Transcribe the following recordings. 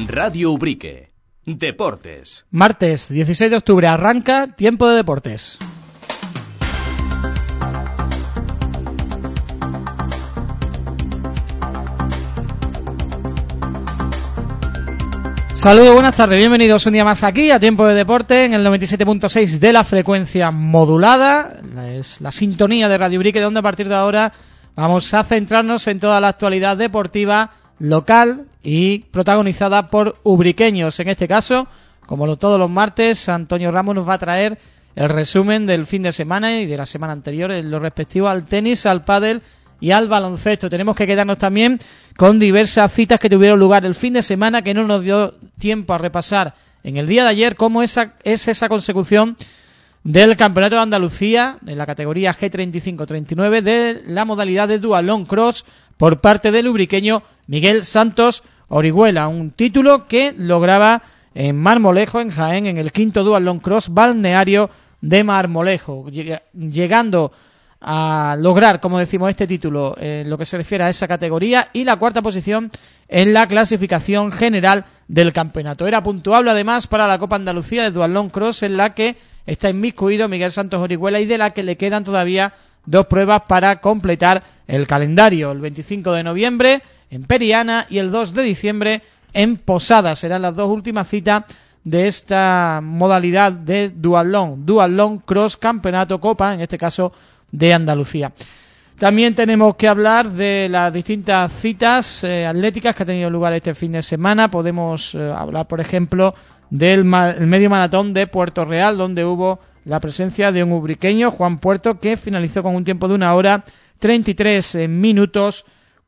Radio Ubrique. Deportes. Martes 16 de octubre arranca Tiempo de Deportes. Saludos, buenas tardes, bienvenidos un día más aquí a Tiempo de Deporte en el 97.6 de la frecuencia modulada. Es la sintonía de Radio Ubrique, donde a partir de ahora vamos a centrarnos en toda la actualidad deportiva local y protagonizada por ubriqueños. En este caso, como todos los martes, Antonio Ramos nos va a traer el resumen del fin de semana y de la semana anterior en lo respectivo al tenis, al pádel y al baloncesto. Tenemos que quedarnos también con diversas citas que tuvieron lugar el fin de semana que no nos dio tiempo a repasar en el día de ayer, como esa consecución del Campeonato de Andalucía en la categoría G35-39 de la modalidad de Duatlón Cross por parte del ubriqueño Miguel Santos Orihuela, un título que lograba en Marmolejo, en Jaén, en el quinto Duatlón Cross balneario de Marmolejo, llegando a lograr, como decimos, este título en lo que se refiere a esa categoría y la cuarta posición en la clasificación general del campeonato. Era puntuable además para la Copa Andalucía de Duatlón Cross, en la que está inmiscuido Miguel Santos Orihuela y de la que le quedan todavía dos pruebas para completar el calendario. El 25 de noviembre en Periana y el 2 de diciembre en Posadas. Serán las dos últimas citas de esta modalidad de Duatlón Cross Campeonato Copa, en este caso de Andalucía. También tenemos que hablar de las distintas citas atléticas que ha tenido lugar este fin de semana. Podemos hablar, por ejemplo, del medio maratón de Puerto Real, donde hubo la presencia de un ubriqueño, Juan Puerto, que finalizó con un tiempo de 1 hora 33 minutos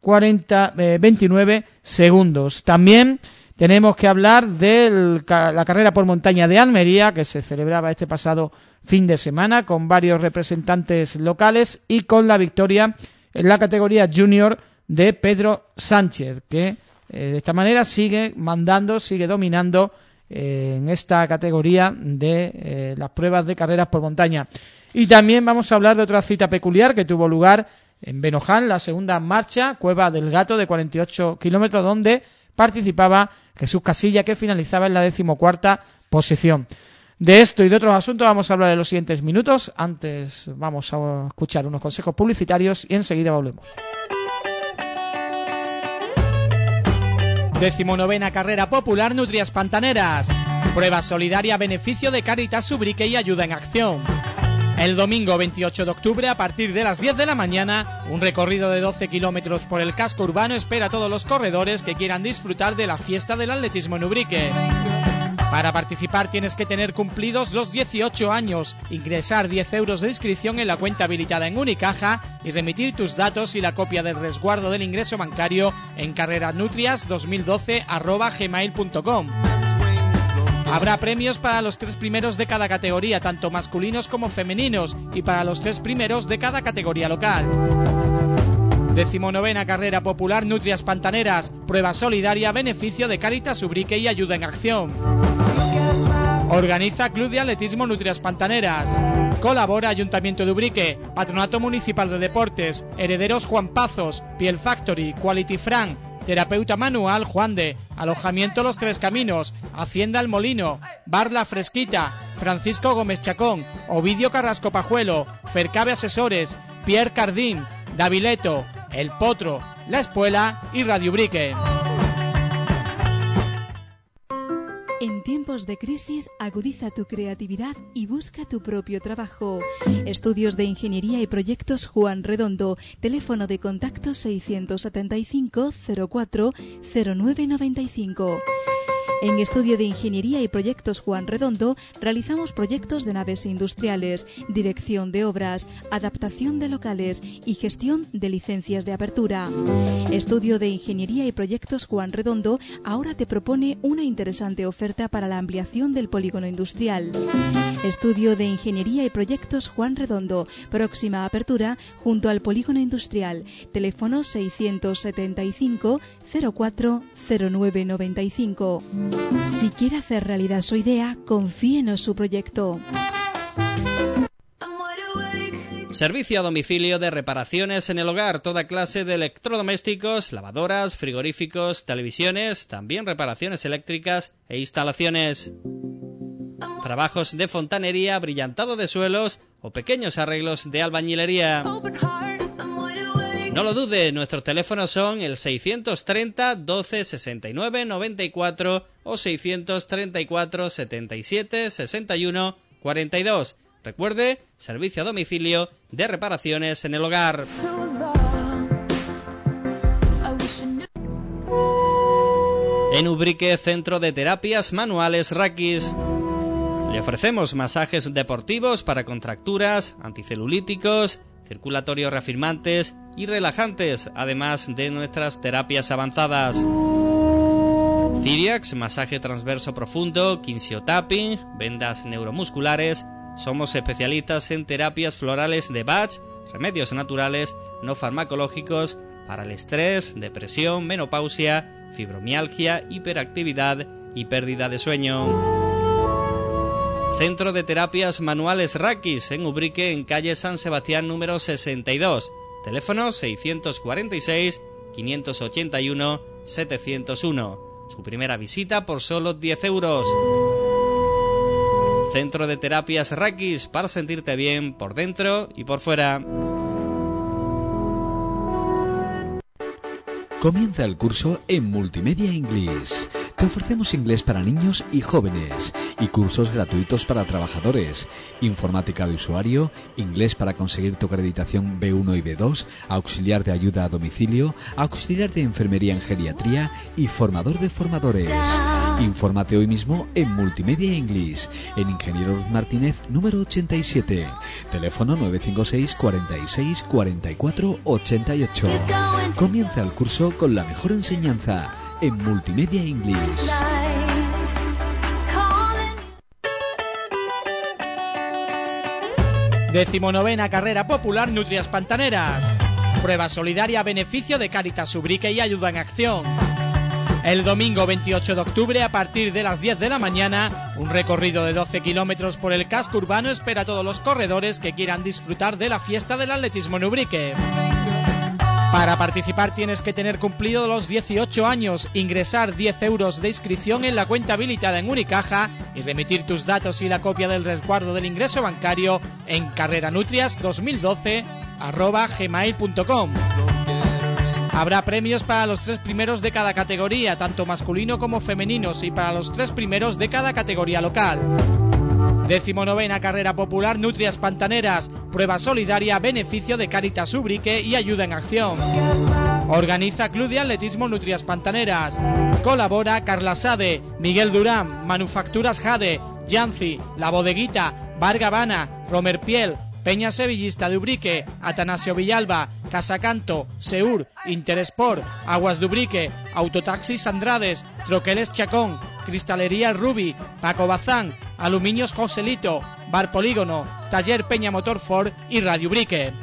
29 segundos. También tenemos que hablar de la carrera por montaña de Almería, que se celebraba este pasado fin de semana con varios representantes locales y con la victoria en la categoría junior de Pedro Sánchez, que de esta manera sigue mandando, sigue dominando en esta categoría de las pruebas de carreras por montaña. Y también vamos a hablar de otra cita peculiar que tuvo lugar en Benoján, la segunda marcha, Cueva del Gato, de 48 kilómetros, donde participaba Jesús Casilla, que finalizaba en la 14ª posición. De esto y de otros asuntos vamos a hablar en los siguientes minutos. Antes vamos a escuchar unos consejos publicitarios y enseguida volvemos. 19ª Carrera Popular Nutrias Pantaneras. Prueba solidaria a beneficio de Cáritas Ubrique y Ayuda en Acción. El domingo 28 de octubre, a partir de las 10 de la mañana, un recorrido de 12 kilómetros por el casco urbano espera a todos los corredores que quieran disfrutar de la fiesta del atletismo en Ubrique. Para participar tienes que tener cumplidos los 18 años, ingresar 10 euros de inscripción en la cuenta habilitada en Unicaja y remitir tus datos y la copia del resguardo del ingreso bancario en carrerasnutrias2012@gmail.com. Habrá premios para los 3 primeros de cada categoría, tanto masculinos como femeninos, y para los 3 primeros de cada categoría local. 19ª Carrera Popular Nutrias Pantaneras, prueba solidaria a beneficio de Cáritas Ubrique y Ayuda en Acción. Organiza Club de Atletismo Nutrias Pantaneras. Colabora Ayuntamiento de Ubrique, Patronato Municipal de Deportes, Herederos Juan Pazos, Piel Factory, Quality Fran, Terapeuta Manual Juan de, Alojamiento Los Tres Caminos, Hacienda El Molino, Bar La Fresquita, Francisco Gómez Chacón, Ovidio Carrasco Pajuelo, Fercabe Asesores, Pierre Cardín, Davileto, El Potro, La Espuela y Radio Ubrique. En tiempos de crisis, agudiza tu creatividad y busca tu propio trabajo. Estudios de Ingeniería y Proyectos Juan Redondo. Teléfono de contacto 675 04 0995. En Estudio de Ingeniería y Proyectos Juan Redondo realizamos proyectos de naves industriales, dirección de obras, adaptación de locales y gestión de licencias de apertura. Estudio de Ingeniería y Proyectos Juan Redondo ahora te propone una interesante oferta para la ampliación del polígono industrial. Estudio de Ingeniería y Proyectos Juan Redondo, próxima apertura junto al polígono industrial. Teléfono 675 04 0995. Si quiere hacer realidad su idea, confíenos su proyecto. Servicio a domicilio de reparaciones en el hogar, toda clase de electrodomésticos, lavadoras, frigoríficos, televisiones, también reparaciones eléctricas e instalaciones. Trabajos de fontanería, brillantado de suelos o pequeños arreglos de albañilería. No lo dude, nuestros teléfonos son el 630 12 69 94 o 634 77 61 42. Recuerde, servicio a domicilio de reparaciones en el hogar. En Ubrique, Centro de Terapias Manuales Rakis. Le ofrecemos masajes deportivos para contracturas, anticelulíticos, circulatorios reafirmantes y relajantes, además de nuestras terapias avanzadas. Ciriax, masaje transverso profundo, kinsiotapping, vendas neuromusculares. Somos especialistas en terapias florales de Bach, remedios naturales, no farmacológicos, para el estrés, depresión, menopausia, fibromialgia, hiperactividad y pérdida de sueño. Centro de Terapias Manuales Rakis, en Ubrique, en calle San Sebastián número 62. Teléfono 646 581 701. Su primera visita por solo 10 euros. Centro de Terapias Rakis, para sentirte bien por dentro y por fuera. Comienza el curso en Multimedia English. Te ofrecemos inglés para niños y jóvenes y cursos gratuitos para trabajadores, informática de usuario, inglés para conseguir tu acreditación B1 y B2, auxiliar de ayuda a domicilio, auxiliar de enfermería en geriatría y formador de formadores. Infórmate hoy mismo en Multimedia English, en Ingeniero Ruiz Martínez número 87, teléfono 956 46 44 88. Comienza el curso con la mejor enseñanza en Multimedia English. 19ª Carrera Popular Nutrias Pantaneras. Prueba solidaria a beneficio de Cáritas Ubrique y Ayuda en Acción. El domingo 28 de octubre, a partir de las 10 de la mañana, un recorrido de 12 kilómetros por el casco urbano espera a todos los corredores que quieran disfrutar de la fiesta del atletismo en Ubrique. Para participar tienes que tener cumplido los 18 años, ingresar 10 euros de inscripción en la cuenta habilitada en Unicaja y remitir tus datos y la copia del resguardo del ingreso bancario en carreranutrias2012@gmail.com. Habrá premios para los 3 primeros de cada categoría, tanto masculino como femeninos, y para los 3 primeros de cada categoría local. 19ª Carrera Popular Nutrias Pantaneras, prueba solidaria a beneficio de Cáritas Ubrique y Ayuda en Acción. Organiza Club de Atletismo Nutrias Pantaneras. Colabora Carla Sade, Miguel Durán, Manufacturas Jade, Yancy, La Bodeguita, Bar Gavana, Romer Piel, Peña Sevillista de Ubrique, Atanasio Villalba, Casacanto, Seur, Interesport, Aguas de Ubrique, Autotaxis Andrades, Troqueles Chacón, Cristalería Rubi, Paco Bazán, Aluminios Joselito, Bar Polígono, Taller Peña Motor Ford y Radio Ubrique.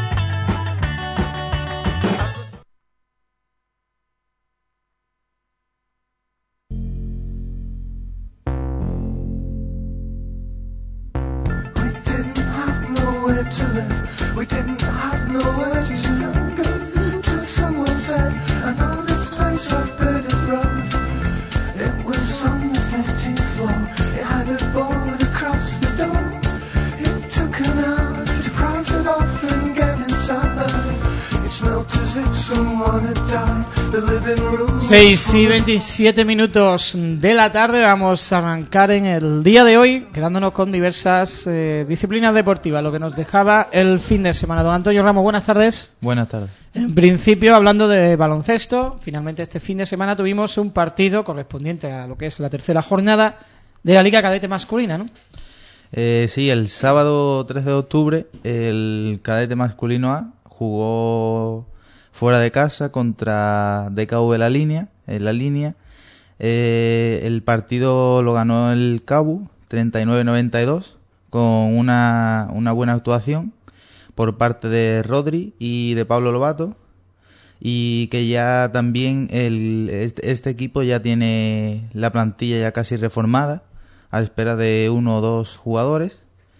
Seis y 27 minutos de la tarde. Vamos a arrancar en el día de hoy quedándonos con diversas disciplinas deportivas, lo que nos dejaba el fin de semana. Don Antonio Ramos, buenas tardes. Buenas tardes. En principio, hablando de baloncesto, finalmente este fin de semana tuvimos un partido correspondiente a lo que es la tercera jornada de la Liga Cadete Masculina, ¿no? Sí, el sábado 13 de octubre el Cadete Masculino A jugó fuera de casa contra DKV en la línea. El partido lo ganó el CABU 39-92 con una buena actuación por parte de Rodri y de Pablo Lobato, y que ya también este equipo ya tiene la plantilla ya casi reformada a espera de 1 o 2 jugadores,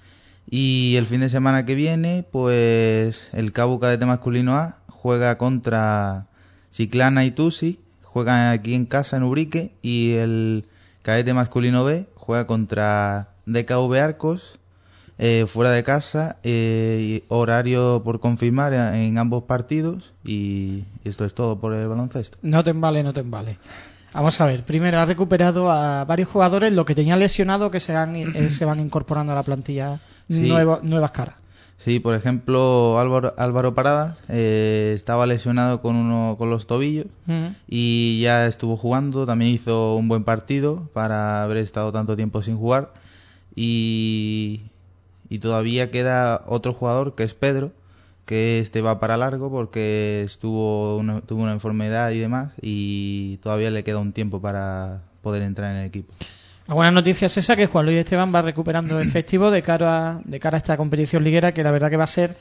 Y el fin de semana que viene, pues el Cabo Cadete Masculino A juega contra Chiclana y Tusi, juegan aquí en casa en Ubrique, y el Cadete Masculino B juega contra DKV Arcos, fuera de casa, horario por confirmar en ambos partidos, y esto es todo por el baloncesto. No te embale. Vamos a ver, primero ha recuperado a varios jugadores, lo que tenían lesionado, que se van incorporando a la plantilla, sí. Nuevas caras. Sí, por ejemplo, Álvaro Paradas estaba lesionado con los tobillos y ya estuvo jugando, también hizo un buen partido para haber estado tanto tiempo sin jugar, y todavía queda otro jugador que es Pedro, que va para largo porque tuvo una enfermedad y demás, y todavía le queda un tiempo para poder entrar en el equipo. La buena noticia es esa, que Juan Luis Esteban va recuperando efectivo de cara a esta competición liguera, que la verdad que va a ser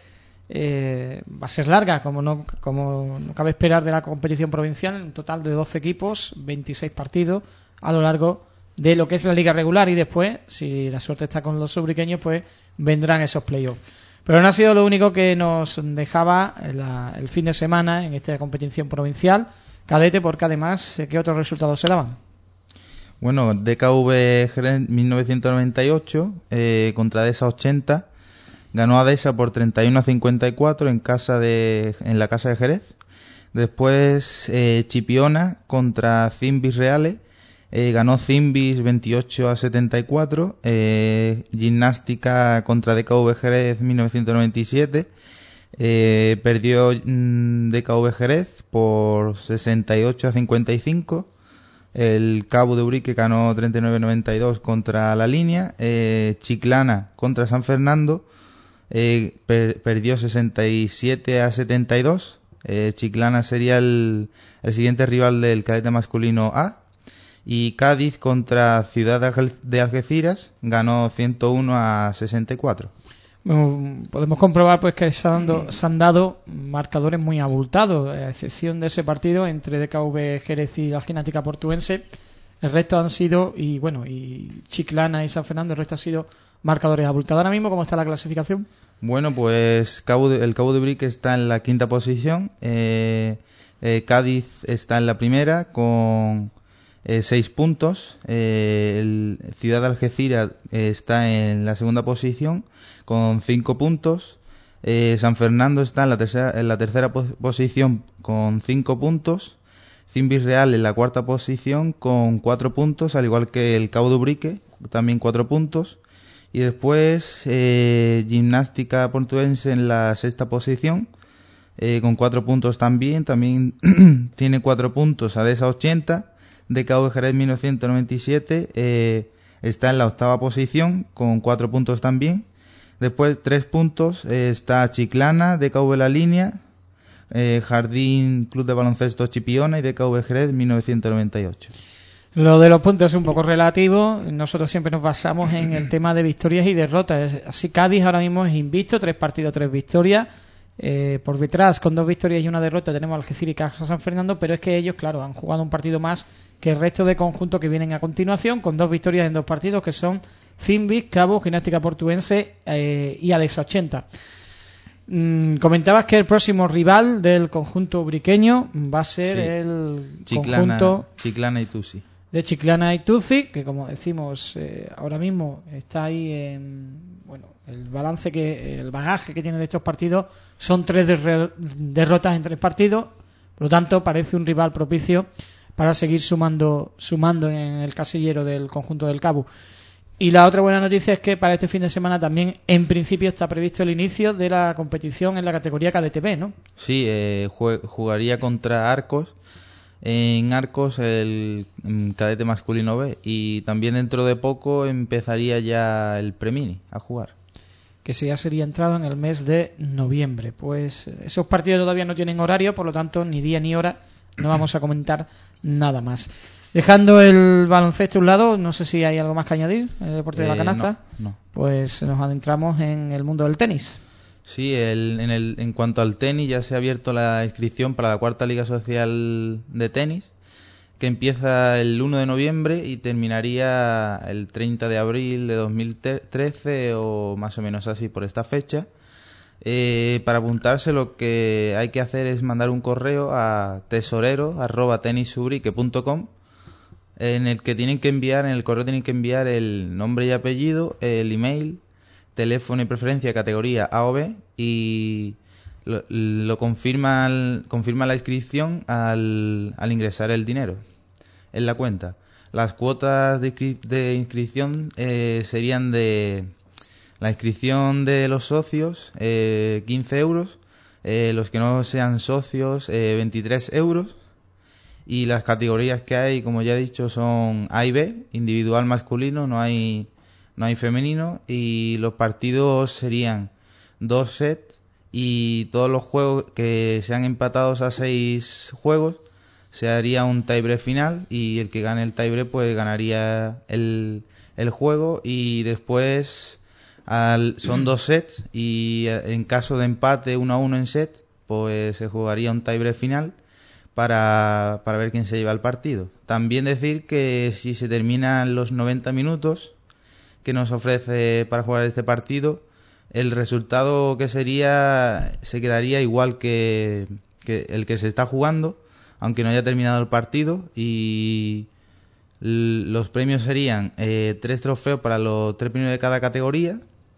larga, como no cabe esperar de la competición provincial, un total de 12 equipos, 26 partidos a lo largo de lo que es la liga regular, y después, si la suerte está con los ubriqueños, pues vendrán esos playoffs. Pero no ha sido lo único que nos dejaba el fin de semana en esta competición provincial cadete, porque además, ¿qué otros resultados se daban? Bueno, DKV Jerez 1998 contra DESA 80, ganó a DESA por 31-54 en la casa de Jerez. Después Chipiona contra Cimbis Reales, ganó Cimbis 28-74. Gimnástica contra DKV Jerez 1997, perdió DKV Jerez por 68-55. El Cabo de Ubrique ganó 39-92 contra La Línea. Chiclana contra San Fernando, perdió 67-72. Chiclana sería el siguiente rival del cadete masculino A. Y Cádiz contra Ciudad de Algeciras ganó 101-64. Podemos comprobar pues que se han dado marcadores muy abultados, a excepción de ese partido entre DKV Jerez y la Gimnástica Portuense. El resto han sido, y Chiclana y San Fernando, el resto han sido marcadores abultados. Ahora mismo, ¿cómo está la clasificación? Bueno, pues el Cabo de Ubrique está en la quinta posición, Cádiz está en la primera con 6 puntos, Ciudad de Algeciras está en la segunda posición con 5 puntos, San Fernando está en la tercera posición con 5 puntos, Cimbis Real en la cuarta posición con 4 puntos, al igual que el Cabo de Ubrique, también 4 puntos, y después Gimnástica Portuense en la sexta posición con 4 puntos también tiene 4 puntos ADESA 80. DKV Jerez 1997 está en la octava posición con 4 puntos también. Después 3 puntos está Chiclana, DKV La Línea, Jardín Club de Baloncesto Chipiona y DKV Jerez 1998. Lo de los puntos es un poco relativo. Nosotros siempre nos basamos en el tema de victorias y derrotas. Así Cádiz ahora mismo es invicto, 3 partidos, 3 victorias. Por detrás, con 2 victorias y 1 derrota, tenemos Algeciras y Caja San Fernando, pero es que ellos, claro, han jugado un partido más que el resto de conjuntos que vienen a continuación, con 2 victorias en 2 partidos, que son Cimbis, Cabo, Gimnástica Portuense y ADESA 80. Comentabas que el próximo rival del conjunto ubriqueño va a ser el conjunto Chiclana y Tusi. De Chiclana y Tusi, que como decimos ahora mismo está ahí en el bagaje que tiene de estos partidos son 3 derrotas en 3 partidos, por lo tanto parece un rival propicio para seguir sumando en el casillero del conjunto del Cabo. Y la otra buena noticia es que para este fin de semana también en principio está previsto el inicio de la competición en la categoría KDTB, ¿no? Sí, jugaría contra Arcos. En Arcos el cadete masculino B, y también dentro de poco empezaría ya el Premini a jugar, que ya sería entrado en el mes de noviembre. Pues esos partidos todavía no tienen horario, por lo tanto ni día ni hora no vamos a comentar nada más. Dejando el baloncesto a un lado, no sé si hay algo más que añadir en el deporte de la canasta. No. Pues nos adentramos en el mundo del tenis. Sí, en cuanto al tenis, ya se ha abierto la inscripción para la 4ª Liga Social de Tenis, que empieza el 1 de noviembre y terminaría el 30 de abril de 2013 o más o menos así por esta fecha. Para apuntarse lo que hay que hacer es mandar un correo a tesorero@tenisubrique.com en el correo tienen que enviar el nombre y apellido, el email, teléfono y preferencia, categoría A o B, y lo confirma la inscripción al ingresar el dinero en la cuenta. Las cuotas de inscripción serían de la inscripción de los socios, 15 euros, los que no sean socios, 23 euros, y las categorías que hay, como ya he dicho, son A y B, individual masculino, no hay femenino, y los partidos serían 2 sets, y todos los juegos que sean empatados a 6 juegos se haría un tiebreak final, y el que gane el tiebreak pues ganaría el juego, y después son 2 sets, y en caso de empate 1-1 en set pues se jugaría un tiebreak final para ver quién se lleva el partido. También decir que si se terminan los 90 minutos que nos ofrece para jugar este partido, el resultado que se quedaría igual que el que se está jugando, aunque no haya terminado el partido, y los premios serían 3 trofeos para los 3 primeros de cada categoría,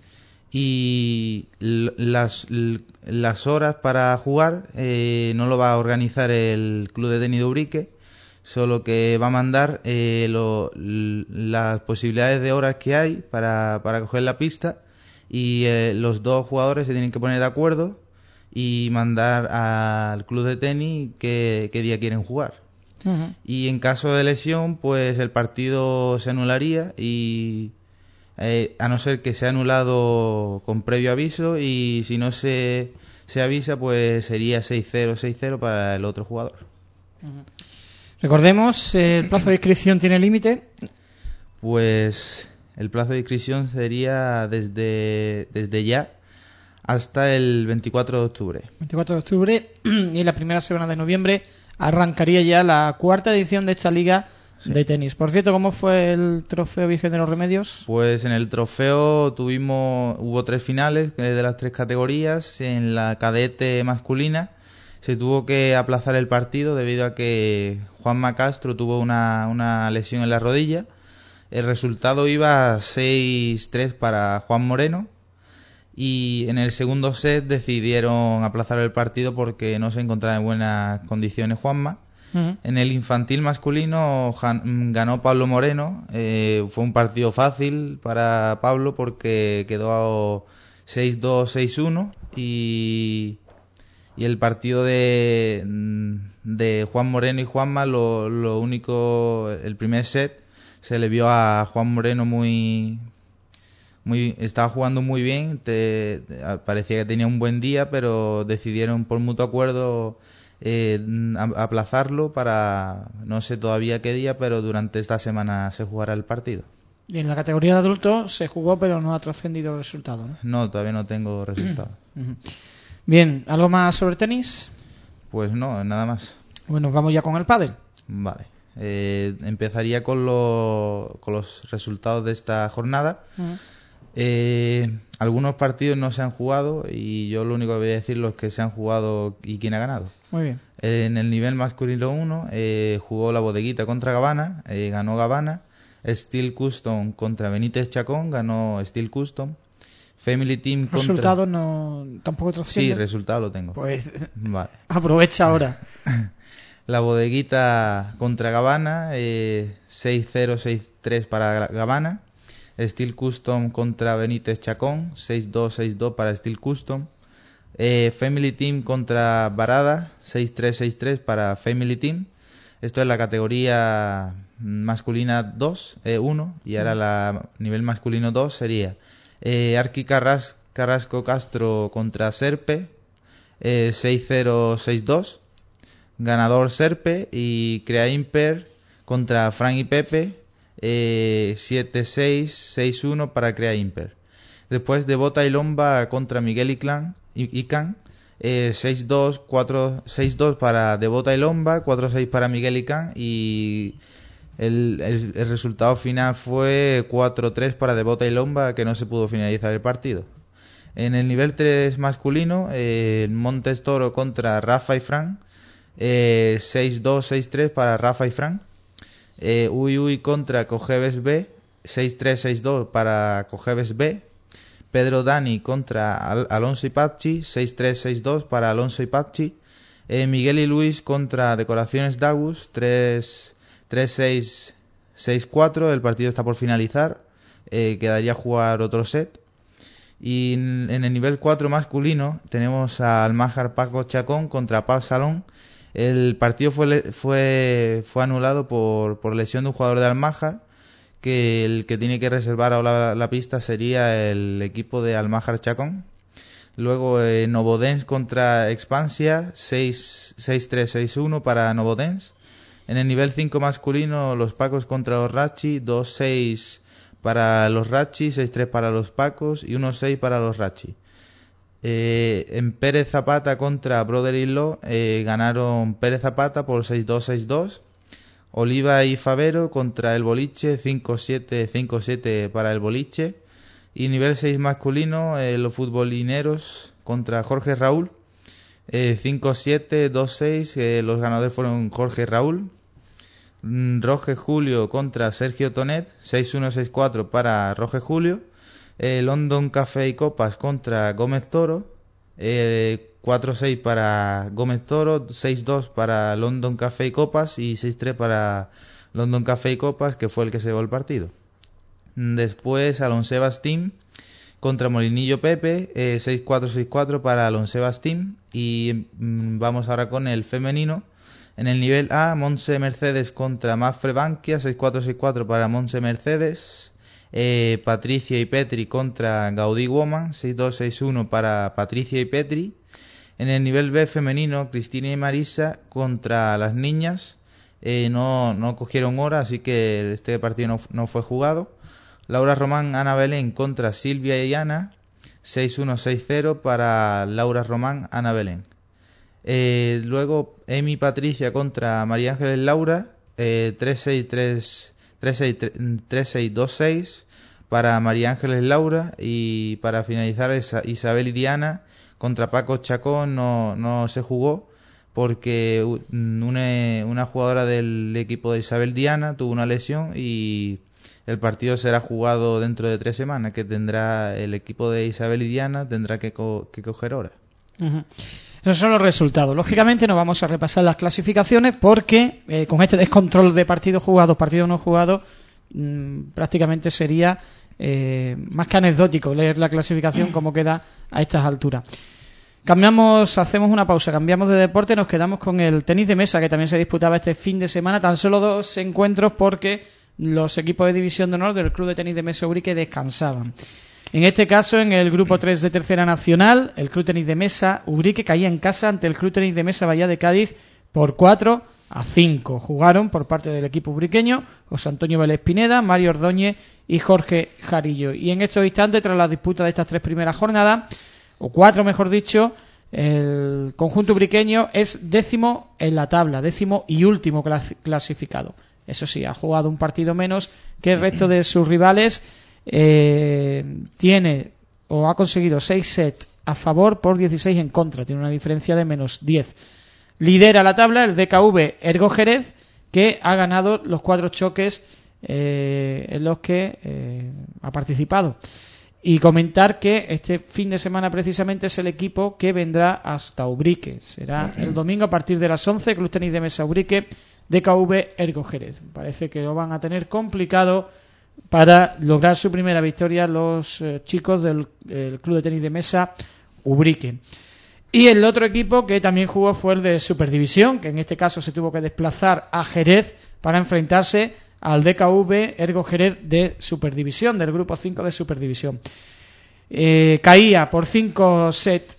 y las horas para jugar no lo va a organizar el Club de Tenis de Ubrique, solo que va a mandar las posibilidades de horas que hay para coger la pista, y los dos jugadores se tienen que poner de acuerdo y mandar al club de tenis qué día quieren jugar. Uh-huh. Y en caso de lesión, pues el partido se anularía, y a no ser que sea anulado con previo aviso, y si no se avisa, pues sería 6-0, 6-0 para el otro jugador. Uh-huh. Recordemos, ¿el plazo de inscripción tiene límite? Pues el plazo de inscripción sería desde ya hasta el 24 de octubre. 24 de octubre, y la primera semana de noviembre arrancaría ya la 4ª edición de esta liga de tenis. Por cierto, ¿cómo fue el trofeo Virgen de los Remedios? Pues en el trofeo hubo 3 finales de las 3 categorías. En la cadete masculina se tuvo que aplazar el partido debido a que Juanma Castro tuvo una lesión en la rodilla. El resultado iba 6-3 para Juan Moreno, y en el segundo set decidieron aplazar el partido porque no se encontraba en buenas condiciones Juanma. Uh-huh. En el infantil masculino ganó Pablo Moreno. Fue un partido fácil para Pablo porque quedó 6-2, 6-1, y el partido de Juan Moreno y Juanma, lo único, el primer set se le vio a Juan Moreno estaba jugando muy bien, parecía que tenía un buen día, pero decidieron por mutuo acuerdo aplazarlo para no sé todavía qué día, pero durante esta semana se jugará el partido. Y en la categoría de adultos se jugó, pero no ha trascendido el resultado, ¿no? No, todavía no tengo resultado. Bien, ¿algo más sobre tenis? Pues no, nada más. Bueno, vamos ya con el pádel. Vale. Empezaría con los resultados de esta jornada. Uh-huh. Algunos partidos no se han jugado, y yo lo único que voy a decir es que se han jugado y quién ha ganado. Muy bien. En el nivel masculino 1 jugó la Bodeguita contra Gavana, ganó Gavana. Steel Custom contra Benítez Chacón, ganó Steel Custom. Family Team contra... ¿Resultado tampoco trasciende? Sí, resultado lo tengo. Pues vale. Aprovecha ahora. La Bodeguita contra Gavana, 6-0, 6-3 para Gavana. Steel Custom contra Benítez Chacón, 6-2, 6-2 para Steel Custom. Family Team contra Barada, 6-3, 6-3 para Family Team. Esto es la categoría masculina 1, y ahora la nivel masculino 2 sería Arqui Carrasco Castro contra Serpe, 6-0, 6-2. Ganador Serpe, y Crea Imper contra Fran y Pepe, 7-6, 6-1 para Crea Imper. Después de Bota y Lomba contra Miguel y Can, 6-2, 6-2 para Devota y Lomba, 4-6 para Miguel Icán, y el resultado final fue 4-3 para Devota y Lomba, que no se pudo finalizar el partido. En el nivel 3 masculino, Montes Toro contra Rafa y Fran, 6-2, 6-3 para Rafa y Fran. Uy Uy contra Cojeves B, 6-3, 6-2 para Cojeves B. Pedro Dani contra Alonso y Pachi, 6-3, 6-2 para Alonso y Pachi. Miguel y Luis contra Decoraciones Dagus, 3-6, 6-4. El partido está por finalizar, quedaría jugar otro set. Y en el nivel 4 masculino tenemos a Almájar Paco Chacón contra Paz Salón. El partido fue anulado por lesión de un jugador de Almájar, que el que tiene que reservar ahora la pista sería el equipo de Almájar Chacón. Luego Novodens contra Expansia, 6-3, 6-1 para Novodens. En el nivel 5 masculino, los Pacos contra los Rachi, 2-6 para los Rachi, 6-3 para los Pacos y 1-6 para los Rachi. En Pérez Zapata contra Brother-in-Law, ganaron Pérez Zapata por 6-2, 6-2. Oliva y Favero contra el Boliche, 5-7, 5-7 para el Boliche. Y nivel 6 masculino, los futbolineros contra Jorge Raúl, 5-7, 2-6. Los ganadores fueron Jorge y Raúl. Roge Julio contra Sergio Tonet, 6-1, 6-4 para Roge Julio. London Café y Copas contra Gómez Toro, 4-6 para Gómez Toro, 6-2 para London Café y Copas y 6-3 para London Café y Copas, que fue el que se llevó el partido. Después Alonsebas Team contra Molinillo Pepe, 6-4, 6-4 para Alonsebas Team. Y vamos ahora con el femenino. En el nivel A, Monse Mercedes contra Mafre Bankia, 6-4, 6-4 para Monse Mercedes. Patricia y Petri contra Gaudí Woman, 6-2, 6-1 para Patricia y Petri. En el nivel B femenino, Cristina y Marisa contra las niñas. No cogieron hora, así que este partido no fue jugado. Laura Román, Ana Belén contra Silvia y Ana, 6-1, 6-0 para Laura Román, Ana Belén. Luego Emi Patricia contra María Ángeles Laura, 3-6, 2-6 para María Ángeles Laura. Y para finalizar, Isabel y Diana contra Paco Chacón no se jugó porque una jugadora del equipo de Isabel Diana tuvo una lesión y el partido será jugado dentro de 3 semanas, que tendrá el equipo de Isabel y Diana tendrá que coger hora. Uh-huh. Esos son los resultados. Lógicamente no vamos a repasar las clasificaciones porque con este descontrol de partidos jugados, partidos no jugados, prácticamente sería más que anecdótico leer la clasificación como queda a estas alturas. Hacemos una pausa, cambiamos de deporte, nos quedamos con el tenis de mesa, que también se disputaba este fin de semana. Tan solo 2 encuentros porque los equipos de división de honor del Club de Tenis de Mesa Ubrique descansaban. En este caso, en el grupo 3 de Tercera Nacional, el Club Tenis de Mesa Ubrique caía en casa ante el Club Tenis de Mesa Bahía de Cádiz por 4-5. Jugaron por parte del equipo ubriqueño José Antonio Vélez Pineda, Mario Ordóñez y Jorge Jarillo. Y en estos instantes, tras la disputa de estas 3 primeras jornadas, o 4 mejor dicho, el conjunto ubriqueño es 10º en la tabla, 10º y último clasificado. Eso sí, ha jugado un partido menos que el resto de sus rivales. Tiene o ha conseguido 6 sets a favor por 16 en contra. Tiene una diferencia de menos 10. Lidera la tabla el DKV Ergo Jerez, que ha ganado los 4 choques en los que ha participado. Y comentar que este fin de semana precisamente es el equipo que vendrá hasta Ubrique. Será el domingo a partir de las 11, Club Tenis de Mesa Ubrique, DKV Ergo Jerez. Parece que lo van a tener complicado para lograr su primera victoria los chicos del Club de Tenis de Mesa Ubrique. Y el otro equipo que también jugó fue el de Superdivisión, que en este caso se tuvo que desplazar a Jerez para enfrentarse al DKV Ergo Jerez de Superdivisión, del grupo 5 de Superdivisión. Caía por 5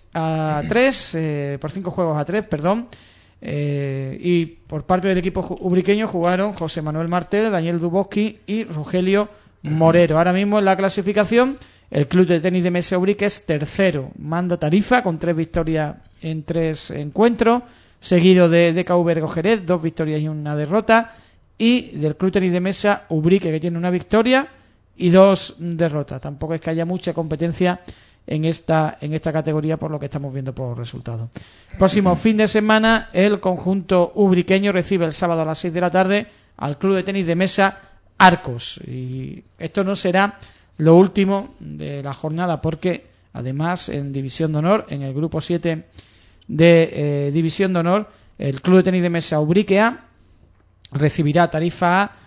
juegos a 3, perdón. Y por parte del equipo ubriqueño jugaron José Manuel Martel, Daniel Duboski y Rogelio Morero. Ahora mismo en la clasificación El Club de Tenis de Mesa Ubrique es tercero, manda Tarifa con 3 victorias en 3 encuentros, seguido de DKV Ergo Jerez, 2 victorias y 1 derrota, y del Club Tenis de Mesa Ubrique, que tiene 1 victoria y 2 derrotas. Tampoco es que haya mucha competencia en esta categoría, por lo que estamos viendo por resultados. Próximo fin de semana, el conjunto ubriqueño recibe el sábado a las 6 de la tarde al Club de Tenis de Mesa Arcos. Y esto no será lo último de la jornada, porque además en División de Honor, en el grupo 7 de División de Honor, el Club de Tenis de Mesa Ubrique A recibirá Tarifa A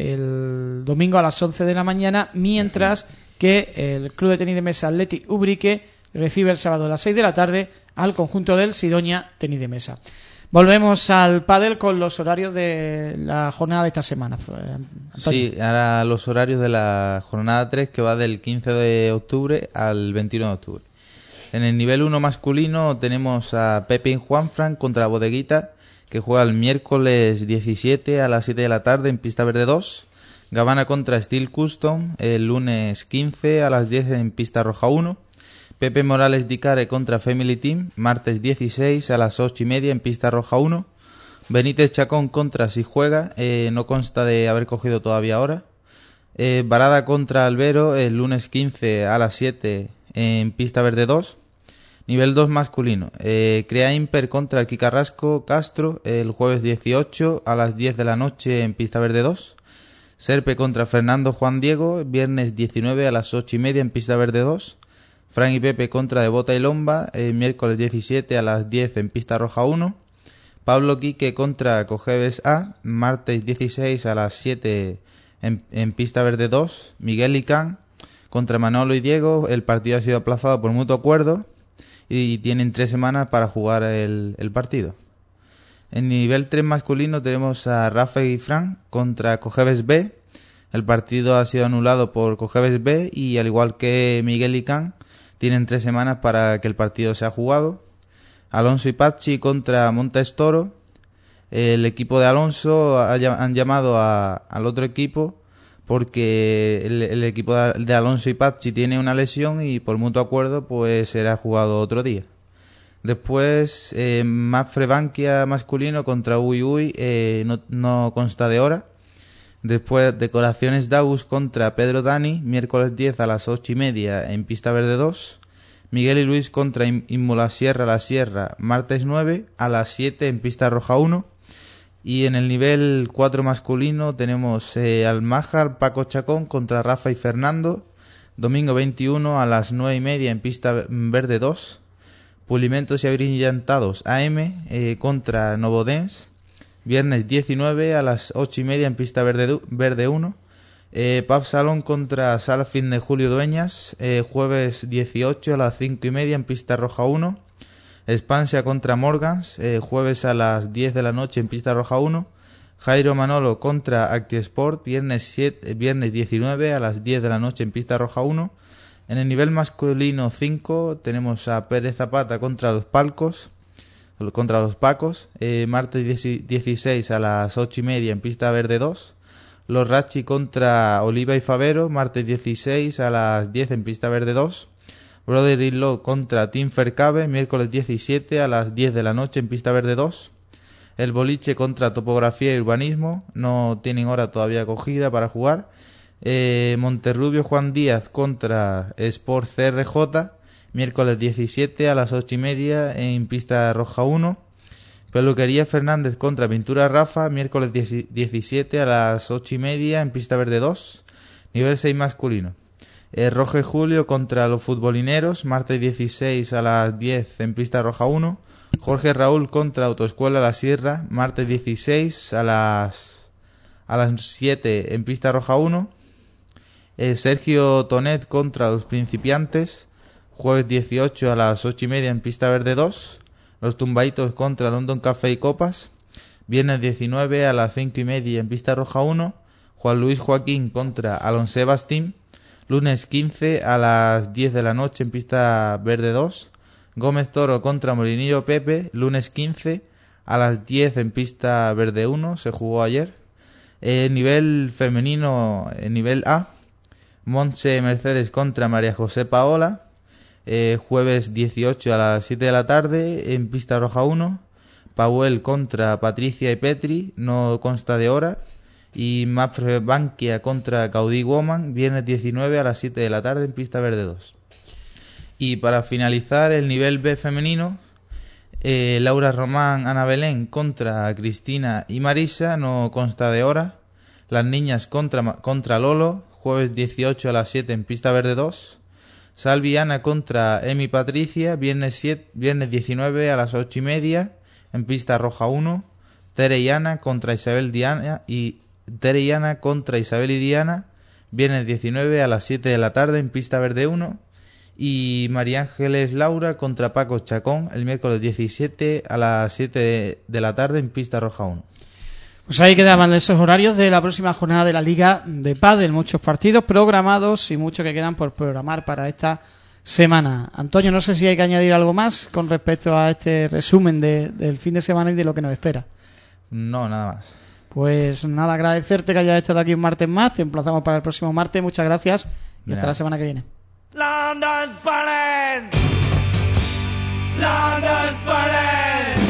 el domingo a las 11 de la mañana, mientras que el Club de Tenis de Mesa Athletic Ubrique recibe el sábado a las 6 de la tarde al conjunto del Sidonia Tenis de Mesa. Volvemos al pádel con los horarios de la jornada de esta semana. Antonio. Sí, ahora los horarios de la jornada 3, que va del 15 de octubre al 21 de octubre. En el nivel 1 masculino tenemos a Pepe Juanfran contra Bodeguita, que juega el miércoles 17 a las 7 de la tarde en pista verde 2. Gavana contra Steel Custom el lunes 15 a las 10 en pista roja 1. Pepe Morales Dicare contra Family Team, martes 16 a las 8:30 en pista roja 1. Benítez Chacón contra Si Juega, no consta de haber cogido todavía ahora. Varada contra Albero el lunes 15 a las 7 en pista verde 2. Nivel 2 masculino, Crea Imper contra el Quicarrasco Castro el jueves 18 a las 10 de la noche en pista verde 2. Serpe contra Fernando Juan Diego, viernes 19 a las 8:30 en pista verde 2. Fran y Pepe contra Devota y Lomba, miércoles 17 a las 10 en pista roja 1. Pablo Quique contra Cojeves A, martes 16 a las 7 en pista verde 2. Miguel Icán contra Manolo y Diego, el partido ha sido aplazado por mutuo acuerdo y tienen 3 semanas para jugar el partido. En nivel 3 masculino tenemos a Rafa y Fran contra Cojeves B. El partido ha sido anulado por Cojeves B y, al igual que Miguel y Can, tienen 3 semanas para que el partido sea jugado. Alonso y Pachi contra Montes Toro. El equipo de Alonso han llamado al otro equipo porque el equipo de Alonso y Pachi tiene una lesión y por mutuo acuerdo pues será jugado otro día. Después, Mafre Bankia masculino contra Uy Uy, no consta de hora. Después, Decoraciones Daus contra Pedro Dani, miércoles 10 a las 8:30 en pista verde 2. Miguel y Luis contra Inmola Sierra La Sierra, martes 9 a las 7 en pista roja 1. Y en el nivel 4 masculino tenemos Almájar Paco Chacón contra Rafa y Fernando, domingo 21 a las 9:30 en pista verde 2. Pulimentos y Abrillantados AM contra Novodens, viernes 19 a las 8:30 en pista verde 1. Pub Salón contra Sala Fin de Julio Dueñas, jueves 18 a las 5:30 en pista roja 1. Expansia contra Morgans, jueves a las 10 de la noche en pista roja 1. Jairo Manolo contra ActiSport, viernes 19 a las 10 de la noche en pista roja 1. En el nivel masculino 5 tenemos a Pérez Zapata contra los Pacos, martes 16 a las 8:30 en pista verde 2. Los Rachi contra Oliva y Favero, martes 16 a las 10 en pista verde 2. Brother in Law contra Team Fercabe, miércoles 17 a las 10 de la noche en pista verde 2. El Boliche contra Topografía y Urbanismo, no tienen hora todavía cogida para jugar. Monterrubio Juan Díaz contra Sport CRJ, miércoles 17 a las 8:30 en pista roja 1. Peluquería Fernández contra Pintura Rafa, miércoles 17 a las 8:30 en pista verde 2. Nivel 6 masculino. Roger Julio contra los Futbolineros, martes 16 a las 10 en pista roja 1. Jorge Raúl contra Autoescuela La Sierra, martes 16 a las 7 en pista roja 1. Sergio Tonet contra los Principiantes, jueves 18 a las 8:30 en pista verde 2. Los Tumbaitos contra London Café y Copas, viernes 19 a las 5:30 en pista roja 1. Juan Luis Joaquín contra Alonsebas Team, lunes 15 a las 10 de la noche en pista verde 2. Gómez Toro contra Molinillo Pepe, lunes 15 a las 10 en pista verde 1, se jugó ayer. Nivel femenino, nivel A, Montse Mercedes contra María José Paola, jueves 18 a las 7 de la tarde en pista roja 1. Pauel contra Patricia y Petri, no consta de hora. Y Mapfre Bankia contra Caudí Woman, viernes 19 a las 7 de la tarde en pista verde 2. Y para finalizar el nivel B femenino, Laura Román, Ana Belén contra Cristina y Marisa, no consta de hora. Las niñas contra Lolo, jueves 18 a las 7 en pista verde 2. Salvi Ana contra Emi Patricia, viernes 19 a las 8:30 en pista roja 1. Tere y Ana contra Isabel y Diana, viernes 19 a las 7 de la tarde en pista verde 1. Y María Ángeles Laura contra Paco Chacón, el miércoles 17 a las 7 de la tarde en pista roja 1. Pues ahí quedaban esos horarios de la próxima jornada de la Liga de Pádel. Muchos partidos programados y muchos que quedan por programar para esta semana. Antonio, no sé si hay que añadir algo más con respecto a este resumen del fin de semana y de lo que nos espera. No, nada más. Pues nada, agradecerte que hayas estado aquí un martes más. Te emplazamos para el próximo martes. Muchas gracias y hasta la semana que viene. London's burning. London's burning.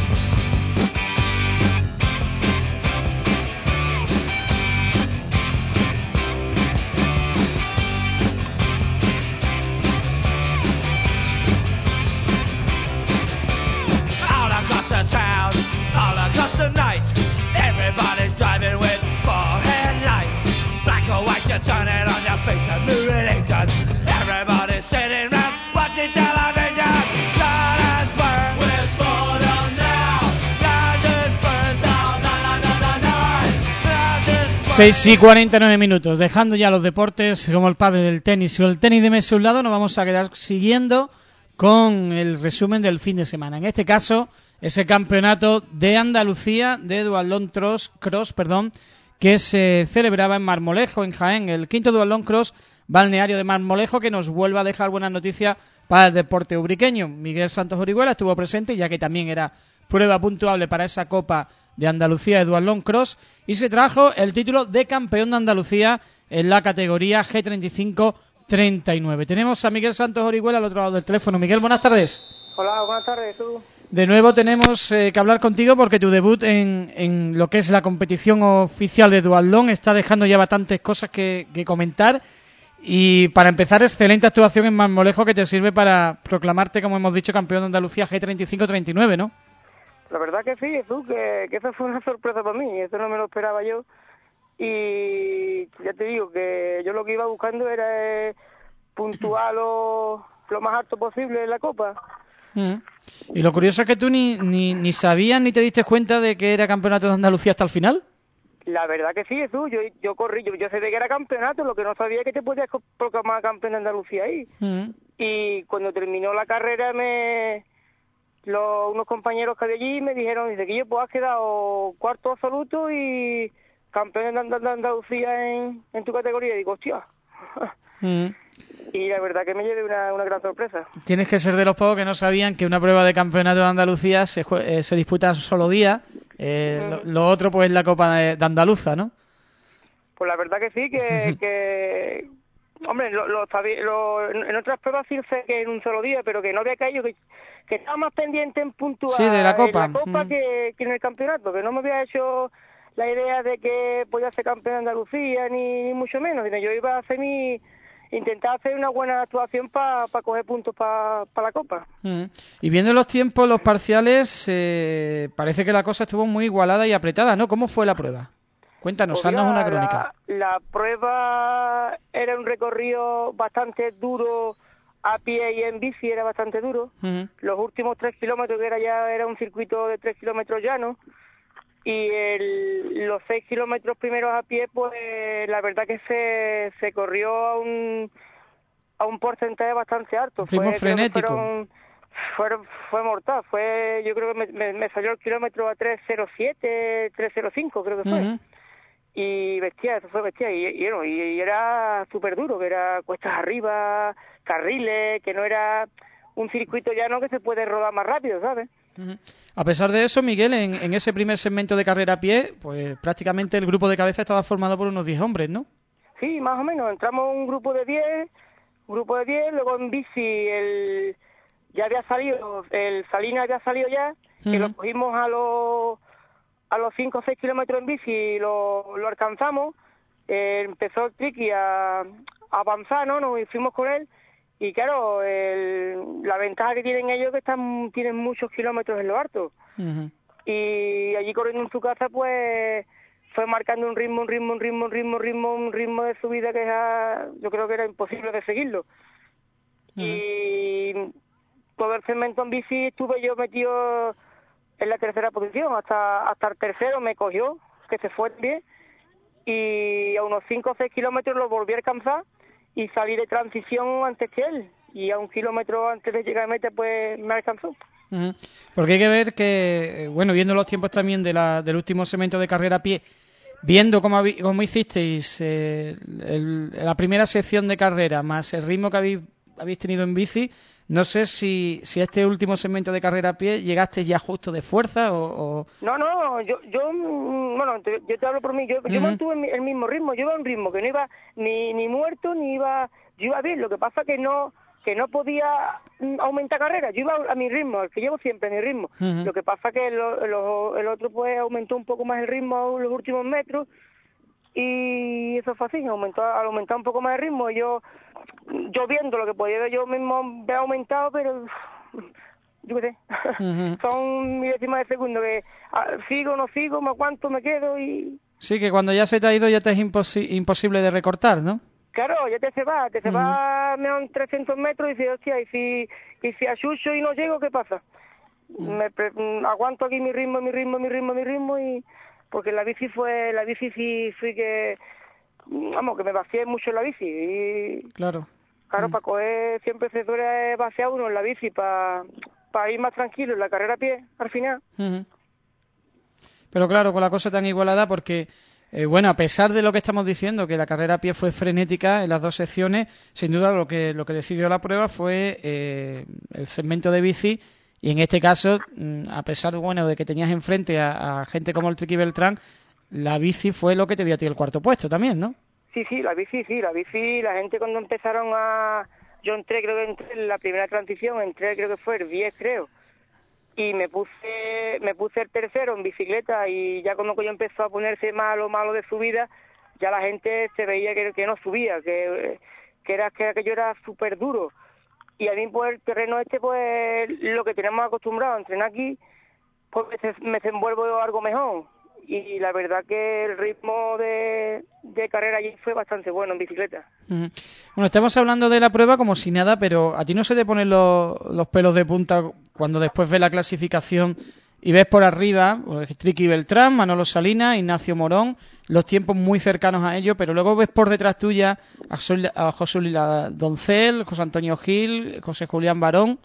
All across the town, all across the night, everybody's driving with forehead light. Black or white, you turn it on your face and new religion. Everybody's sitting round watching television. London's burn, we're born on now. London's burn down, London's burn. 6:49 minutos. Dejando ya los deportes como el pádel, el tenis o el tenis de mesa a un lado, nos vamos a quedar siguiendo con el resumen del fin de semana. En este caso, ese campeonato de Andalucía de Duatlón Cross, que se celebraba en Marmolejo, en Jaén, el quinto Duatlón Cross balneario de Marmolejo, que nos vuelve a dejar buenas noticias para el deporte ubriqueño. Miguel Santos Orihuela estuvo presente, ya que también era prueba puntuable para esa Copa de Andalucía de Duatlón Cross, y se trajo el título de campeón de Andalucía en la categoría G35-39. Tenemos a Miguel Santos Orihuela al otro lado del teléfono. Miguel, buenas tardes. Hola, buenas tardes, tú. De nuevo tenemos que hablar contigo porque tu debut en lo que es la competición oficial de duatlón está dejando ya bastantes cosas que comentar. Y para empezar, excelente actuación en Marmolejo, que te sirve para proclamarte, como hemos dicho, campeón de Andalucía G35-39, ¿no? La verdad que sí, tú, que eso fue una sorpresa para mí, eso no me lo esperaba yo. Y ya te digo que yo lo que iba buscando era puntuar lo más alto posible en la Copa. Y lo curioso es que tú ni sabías ni te diste cuenta de que era campeonato de Andalucía hasta el final. La verdad que sí, Jesús, yo corrí, yo sabía que era campeonato, lo que no sabía es que te podías proclamar campeón de Andalucía ahí. Y cuando terminó la carrera, unos compañeros que había allí me dijeron, dice que pues has quedado cuarto absoluto y campeón de Andalucía en tu categoría. Y digo, hostia. Y la verdad que me llevé una gran sorpresa. Tienes que ser de los pocos que no sabían que una prueba de campeonato de Andalucía se disputa solo día. Lo otro pues es la Copa de Andaluza, ¿no? Pues la verdad que sí, que hombre, en otras pruebas sí sé que en un solo día, pero que no había caído, que estaba más pendiente en puntuar de la Copa, que en el campeonato, que no me había hecho la idea de que podía ser campeón de Andalucía, ni mucho menos, sino yo iba a hacer intentar hacer una buena actuación para coger puntos para la Copa. Y viendo los tiempos, los parciales, parece que la cosa estuvo muy igualada y apretada, ¿no? ¿Cómo fue la prueba? Cuéntanos, Pues haznos una crónica. La prueba era un recorrido bastante duro a pie y en bici, era bastante duro. Los últimos 3 kilómetros, que era un circuito de 3 kilómetros llano, y los 6 kilómetros primeros a pie, pues la verdad que se corrió a un porcentaje bastante alto. Ritmo frenético. Fue mortal, yo creo que me salió el kilómetro a 3:07, 3:05 creo que fue. Y eso fue bestia, y era súper duro, que era cuestas arriba, carriles, que no era un circuito llano que se puede rodar más rápido, ¿sabes? A pesar de eso, Miguel, en ese primer segmento de carrera a pie, pues prácticamente el grupo de cabeza estaba formado por unos 10 hombres, ¿no? Sí, más o menos. Entramos un grupo de 10, luego en bici ya había salido, el Salinas había salido ya, que lo cogimos a los 5 o 6 kilómetros en bici y lo alcanzamos. Empezó el triqui a avanzar, ¿no? Nos fuimos con él y claro, la ventaja que tienen ellos es que tienen muchos kilómetros en lo alto. Y allí corriendo en su casa pues fue marcando un ritmo de subida que yo creo que era imposible de seguirlo. Y todo el segmento en bici estuve yo metido en la tercera posición, hasta el tercero me cogió, que se fue bien, y a unos 5 o 6 kilómetros lo volví a alcanzar y salí de transición antes que él, y a 1 kilómetro antes de llegar a meta pues me alcanzó. Porque hay que ver que, bueno, viendo los tiempos también del último segmento de carrera a pie, viendo cómo hicisteis la primera sección de carrera, más el ritmo que habéis tenido en bici, no sé si este último segmento de carrera a pie llegaste ya justo de fuerza o... No, yo te hablo por mí, yo mantuve el mismo ritmo, yo iba a un ritmo que no iba ni muerto, yo iba bien, lo que pasa que no podía aumentar carrera, yo iba a mi ritmo, el que llevo siempre, mi ritmo. Lo que pasa que el otro pues aumentó un poco más el ritmo en los últimos metros y eso fue así, al aumentar un poco más el ritmo, yo viendo lo que podía yo mismo haber aumentado, pero yo qué sé, son milésimas de segundo que sigo, no sigo, me aguanto, me quedo y... Sí, que cuando ya se te ha ido ya te es imposible de recortar, ¿no? Claro, ya te se va menos 300 metros y dices, hostia, y si achucho y no llego, ¿qué pasa? Aguanto aquí mi ritmo y... Porque la bici sí fui que... Vamos, que me vacié mucho en la bici y... Claro, para coger siempre se suele vaciar uno en la bici para ir más tranquilo en la carrera a pie al final. Pero claro, con la cosa tan igualada porque... bueno, a pesar de lo que estamos diciendo, que la carrera a pie fue frenética en las dos secciones, sin duda lo que decidió la prueba fue el segmento de bici y en este caso, a pesar de que tenías enfrente a gente como el Triqui Beltrán, la bici fue lo que te dio a ti el cuarto puesto también, ¿no? Sí, la bici, la gente cuando empezaron yo entré en la primera transición, creo que fue el 10, creo. Y me puse el tercero en bicicleta y ya cuando yo empezó a ponerse malo de subida, ya la gente se veía que no subía, que aquello era súper duro. Y a mí pues el terreno pues lo que tenemos acostumbrado a entrenar aquí, pues me desenvuelvo algo mejor. Y la verdad que el ritmo de carrera allí fue bastante bueno en bicicleta. Bueno, estamos hablando de la prueba como si nada, pero ¿a ti no se te ponen los pelos de punta cuando después ves la clasificación y ves por arriba Triqui Beltrán, Manolo Salinas, Ignacio Morón, los tiempos muy cercanos a ellos, pero luego ves por detrás tuya a José Lila Doncel, José Antonio Gil, José Julián Barón?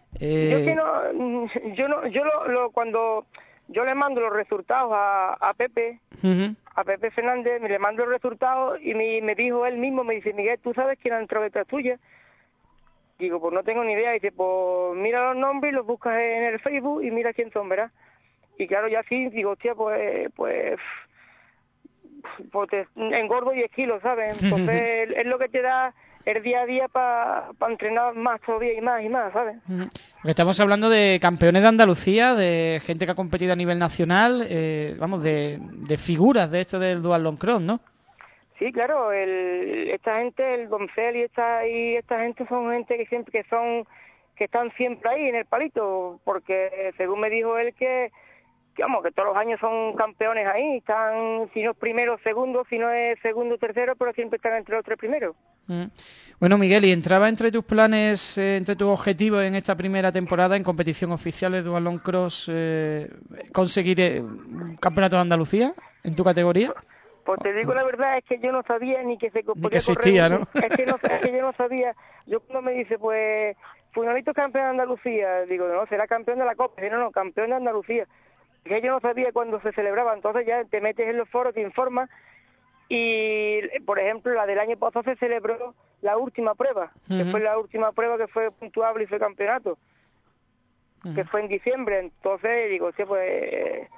Cuando yo le mando los resultados a Pepe, a Pepe Fernández, le mando los resultados y me dijo él mismo, me dice, Miguel, ¿tú sabes quién ha entrado detrás tuya? Digo, pues no tengo ni idea. Dice, pues mira los nombres y los buscas en el Facebook y mira quién son, ¿verdad? Y claro, ya sí, digo, hostia, pues te engordo 10 kilos, ¿sabes? Entonces es lo que te da el día a día para entrenar más todavía y más, ¿sabes? Porque estamos hablando de campeones de Andalucía, de gente que ha competido a nivel nacional, de figuras de esto del Dual Long Cross, ¿no? Sí, claro, esta gente, el Doncel y esta gente son gente que están siempre ahí en el palito, porque según me dijo él que todos los años son campeones ahí, están, si no es primero, segundo, si no es segundo, tercero, pero siempre están entre los tres primeros. Bueno, Miguel, ¿y entraba entre tus planes, entre tus objetivos en esta primera temporada en competición oficial de Dual Long Cross, conseguir un campeonato de Andalucía en tu categoría? Pues te digo la verdad, es que yo no sabía ni que se podía que existía, correr. ¿no? Es que yo no sabía. Yo cuando me dice, pues, fulanito campeón de Andalucía, digo, no, será campeón de la Copa. No, campeón de Andalucía. Que yo no sabía cuándo se celebraba, entonces ya te metes en los foros, te informas, y por ejemplo la del año pasado se celebró la última prueba, que fue la última prueba que fue puntuable y fue campeonato, que fue en diciembre. Entonces digo, sí, pues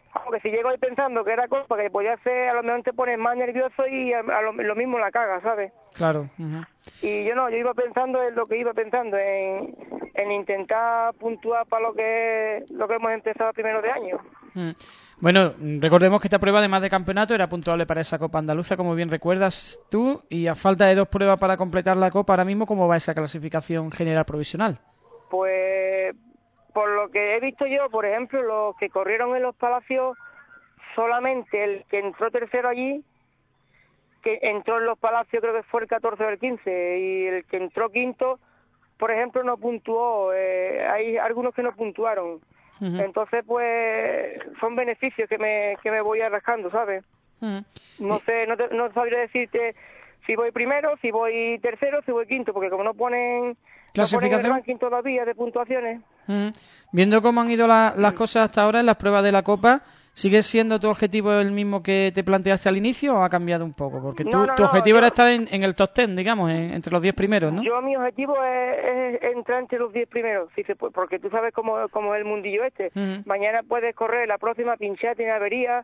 Aunque si llego ahí pensando que era Copa, que podía ser, a lo mejor te pones más nervioso y lo mismo la caga, ¿sabes? Claro. Y yo iba pensando en lo que iba pensando, en intentar puntuar para lo que hemos empezado a primeros de año. Bueno, recordemos que esta prueba, además de campeonato, era puntuable para esa Copa Andaluza, como bien recuerdas tú, y a falta de 2 pruebas para completar la Copa, ahora mismo, ¿cómo va esa clasificación general provisional? Pues, por lo que he visto yo, por ejemplo, los que corrieron en los Palacios, solamente el que entró tercero allí, que entró en los Palacios creo que fue el 14 o el 15, y el que entró quinto, por ejemplo, no puntuó. Hay algunos que no puntuaron. Entonces, pues, son beneficios que me voy arrastrando, ¿sabes? No sé, no sabría decirte si voy primero, si voy tercero, si voy quinto, porque como no ponen el ranking todavía de puntuaciones. Viendo cómo han ido las cosas hasta ahora en las pruebas de la Copa, ¿sigue siendo tu objetivo el mismo que te planteaste al inicio o ha cambiado un poco? Porque tu objetivo era estar en el top 10, digamos, entre los 10 primeros, ¿no? Mi objetivo es entrar entre los 10 primeros, si se puede, porque tú sabes cómo es el mundillo este. Mañana puedes correr, la próxima pinchada tiene avería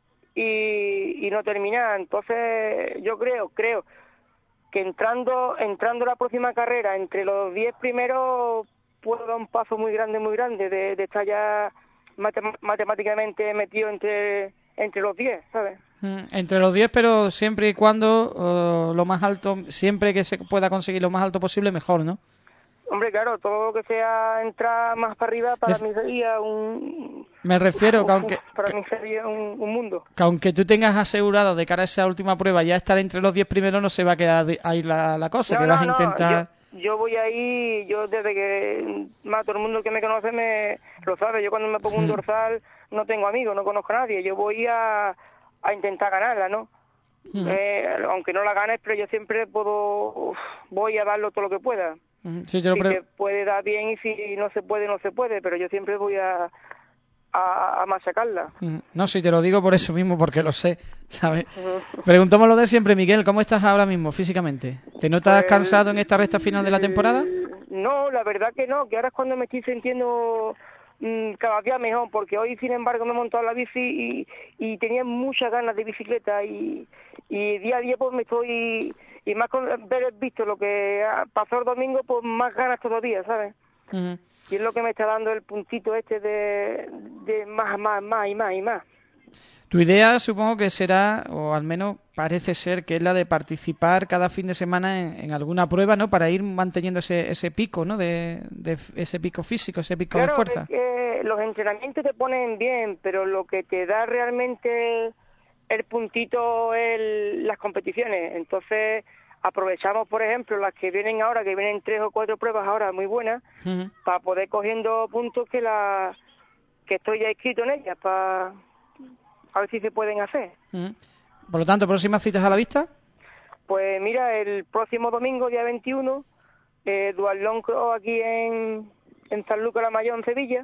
y no terminar. Entonces yo creo que entrando la próxima carrera entre los 10 primeros puedo dar un paso muy grande de estar ya matemáticamente metido entre los 10, ¿sabes? Entre los 10, pero siempre y cuando lo más alto, siempre que se pueda conseguir lo más alto posible, mejor, ¿no? Hombre, claro, todo lo que sea entrar más para arriba para mí sería Me refiero que aunque... Para mí sería un mundo. Que aunque tú tengas asegurado de cara a esa última prueba ya estar entre los 10 primeros, no se va a quedar ahí la cosa, vas a intentar... Yo voy ahí, desde que todo el mundo que me conoce me lo sabe. Yo cuando me pongo un dorsal no tengo amigos, no conozco a nadie. Yo voy a intentar ganarla, ¿no? Aunque no la ganes, pero yo siempre voy a darlo todo lo que pueda. Sí, si se puede dar bien y si no se puede, no se puede, pero yo siempre voy a machacarla. No, sí, te lo digo por eso mismo, porque lo sé, ¿sabes? Preguntámoslo de siempre, Miguel, ¿cómo estás ahora mismo físicamente? ¿Te notas cansado en esta recta final de la temporada? No, la verdad que no, que ahora es cuando me estoy sintiendo cada día mejor, porque hoy, sin embargo, me he montado la bici y tenía muchas ganas de bicicleta y día a día pues me estoy... Y más con haber visto lo que pasó el domingo, pues más ganas todavía, ¿sabes? Y es lo que me está dando el puntito este de más. Tu idea supongo que será, o al menos parece ser, que es la de participar cada fin de semana en alguna prueba, ¿no? Para ir manteniendo ese pico, ¿no? De ese pico físico, ese pico de fuerza. Claro, es que los entrenamientos te ponen bien, pero lo que te da realmente el puntito es las competiciones. Entonces aprovechamos, por ejemplo, las que vienen ahora, que vienen 3 o 4 pruebas ahora muy buenas, para poder cogiendo puntos que estoy ya inscrito en ellas, para a ver si se pueden hacer. Por lo tanto, ¿próximas citas a la vista? Pues mira, el próximo domingo, día 21, Duatlón Cross aquí en San Lucas la Mayor, en Sevilla.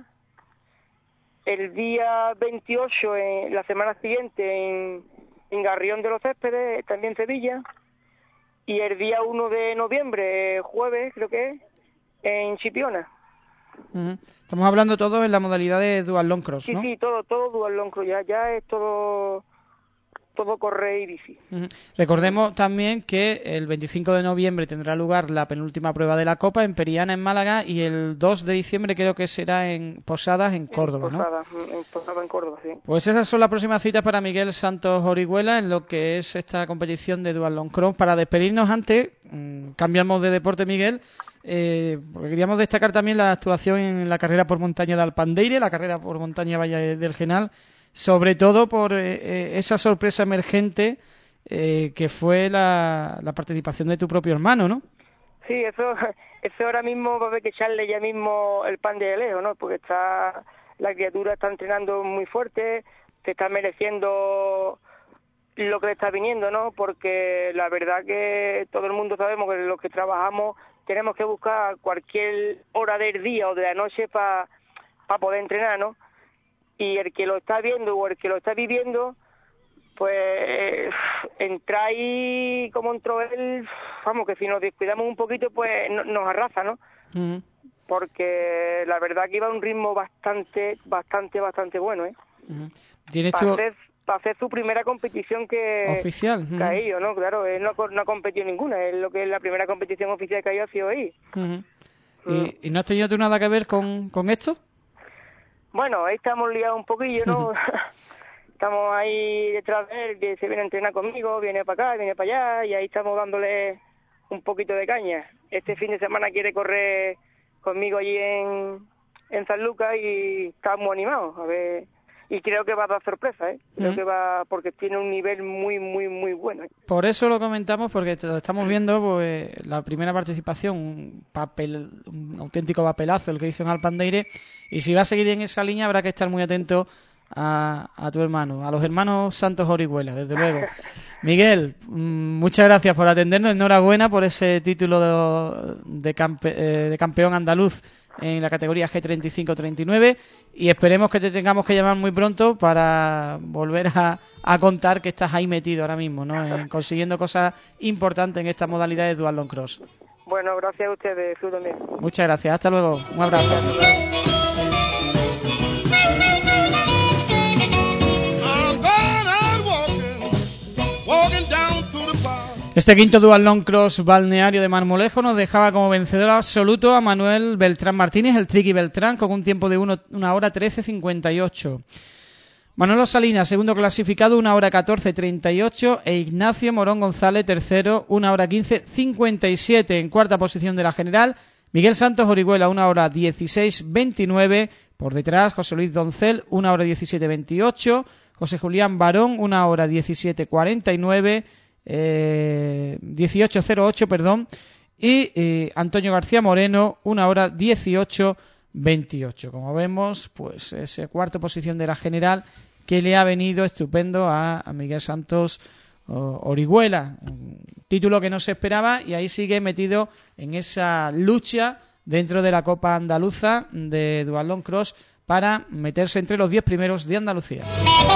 El día 28, la semana siguiente, en Garrión de los Céspedes, también Sevilla. Y el día 1 de noviembre, jueves, creo que es, en Chipiona. Estamos hablando todo en la modalidad de Duatlón Cross, ¿no? Sí, todo Duatlón Cross, ya es todo correr y bici. Recordemos también que el 25 de noviembre tendrá lugar la penúltima prueba de la Copa en Periana, en Málaga, y el 2 de diciembre creo que será en Posadas, en Córdoba, ¿no? En Posadas, en Córdoba, sí. Pues esas son las próximas citas para Miguel Santos Orihuela en lo que es esta competición de Duatlón Cross. Para despedirnos antes, cambiamos de deporte, Miguel, porque queríamos destacar también la actuación en la carrera por montaña de Alpandeire, la carrera por montaña Valle del Genal, sobre todo por esa sorpresa emergente que fue la participación de tu propio hermano, ¿no? Sí, eso ahora mismo va a haber que echarle ya mismo el pan de lejos, ¿no? Porque la criatura está entrenando muy fuerte, te está mereciendo lo que le está viniendo, ¿no? Porque la verdad que todo el mundo sabemos que los que trabajamos tenemos que buscar cualquier hora del día o de la noche para poder entrenar, ¿no? Y el que lo está viendo o el que lo está viviendo, pues entra ahí como entró él, vamos, que si nos descuidamos un poquito, pues nos arrasa, ¿no? Porque la verdad que iba a un ritmo bastante bueno, ¿eh? ¿Tienes para hacer su primera competición oficial que ha ido, ¿no? Claro, él no ha competido ninguna, es lo que es la primera competición oficial que ha ido ha sido ahí. ¿Y no has tenido tú nada que ver con esto? Bueno, ahí estamos liados un poquillo, ¿no? Estamos ahí detrás de él, que se viene a entrenar conmigo, viene para acá, viene para allá, y ahí estamos dándole un poquito de caña. Este fin de semana quiere correr conmigo allí en San Lucas y estamos animados, a ver... Y creo que va a dar sorpresa, ¿eh? Creo que va, porque tiene un nivel muy, muy, muy bueno. Por eso lo comentamos, porque lo estamos viendo, pues la primera participación, un auténtico papelazo el que hizo en Alpandeire, y si va a seguir en esa línea habrá que estar muy atento a tu hermano, a los hermanos Santos Orihuela, desde luego. Miguel, muchas gracias por atendernos, enhorabuena por ese título de campeón andaluz en la categoría G35-39 y esperemos que te tengamos que llamar muy pronto para volver a contar que estás ahí metido ahora mismo, ¿no? Consiguiendo cosas importantes en esta modalidad de Duathlon Cross. Bueno, gracias a ustedes, tú también. Muchas gracias, hasta luego, un abrazo. Este quinto Duathlon Cross balneario de Marmolejo nos dejaba como vencedor absoluto a Manuel Beltrán Martínez, el Triqui Beltrán, con un tiempo de 1 hora 13:58. Manolo Salinas, segundo clasificado, 1 hora 14:38, e Ignacio Morón González, tercero, 1 hora 15:57. En cuarta posición de la general, Miguel Santos Orihuela, 1 hora 16:29. Por detrás, José Luis Doncel, 1 hora 17:28. José Julián Barón, 1 hora 17:49. 18:08, perdón, y Antonio García Moreno 1 hora 18:28. Como vemos, pues esa cuarta posición de la general que le ha venido estupendo a Miguel Santos Orihuela, un título que no se esperaba y ahí sigue metido en esa lucha dentro de la Copa Andaluza de Duathlon Cross para meterse entre los 10 primeros de Andalucía.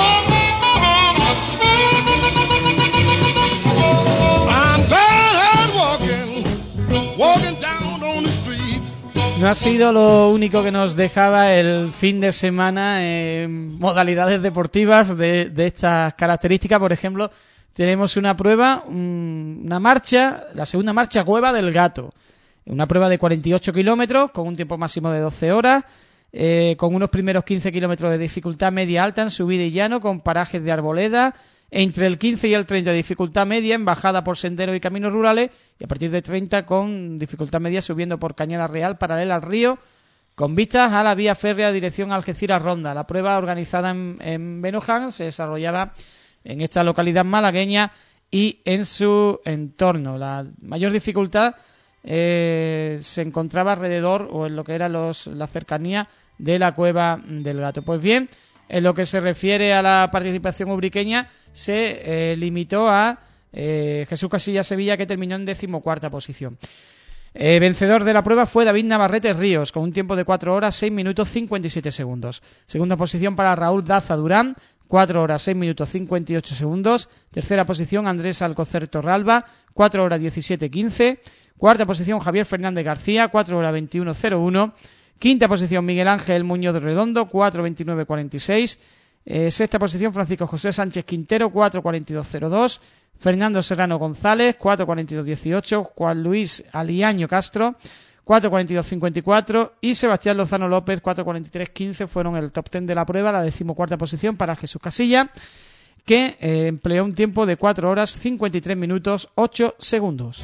No ha sido lo único que nos dejaba el fin de semana en modalidades deportivas de estas características. Por ejemplo, tenemos una prueba, una marcha, la segunda marcha Cueva del Gato. Una prueba de 48 kilómetros con un tiempo máximo de 12 horas, con unos primeros 15 kilómetros de dificultad media-alta en subida y llano, con parajes de arboleda, entre el 15 y el 30 de dificultad media en bajada por senderos y caminos rurales, y a partir de 30 con dificultad media subiendo por Cañada Real paralela al río, con vistas a la vía férrea dirección Algeciras-Ronda. La prueba, organizada en Benoján, se desarrollaba en esta localidad malagueña y en su entorno. La mayor dificultad se encontraba alrededor o en lo que era la cercanía de la Cueva del Gato. Pues bien, en lo que se refiere a la participación ubriqueña, se limitó a Jesús Casillas Sevilla, que terminó en 14ª posición. Vencedor de la prueba fue David Navarrete Ríos, con un tiempo de 4 horas 6 minutos 57 segundos. Segunda posición para Raúl Daza Durán, 4 horas 6 minutos 58 segundos. Tercera posición Andrés Alcocer Torralba, 4 horas 17:15. Cuarta posición Javier Fernández García, 4 horas 21:01. Quinta posición Miguel Ángel Muñoz Redondo, 4:29:46. Sexta posición Francisco José Sánchez Quintero, 4:42:02. Fernando Serrano González, 4:42:18. Juan Luis Aliaño Castro, 4:42:54. Y Sebastián Lozano López, 4:43:15. Fueron el top 10 de la prueba. La 14ª posición para Jesús Casilla, que empleó un tiempo de 4 horas 53 minutos 8 segundos.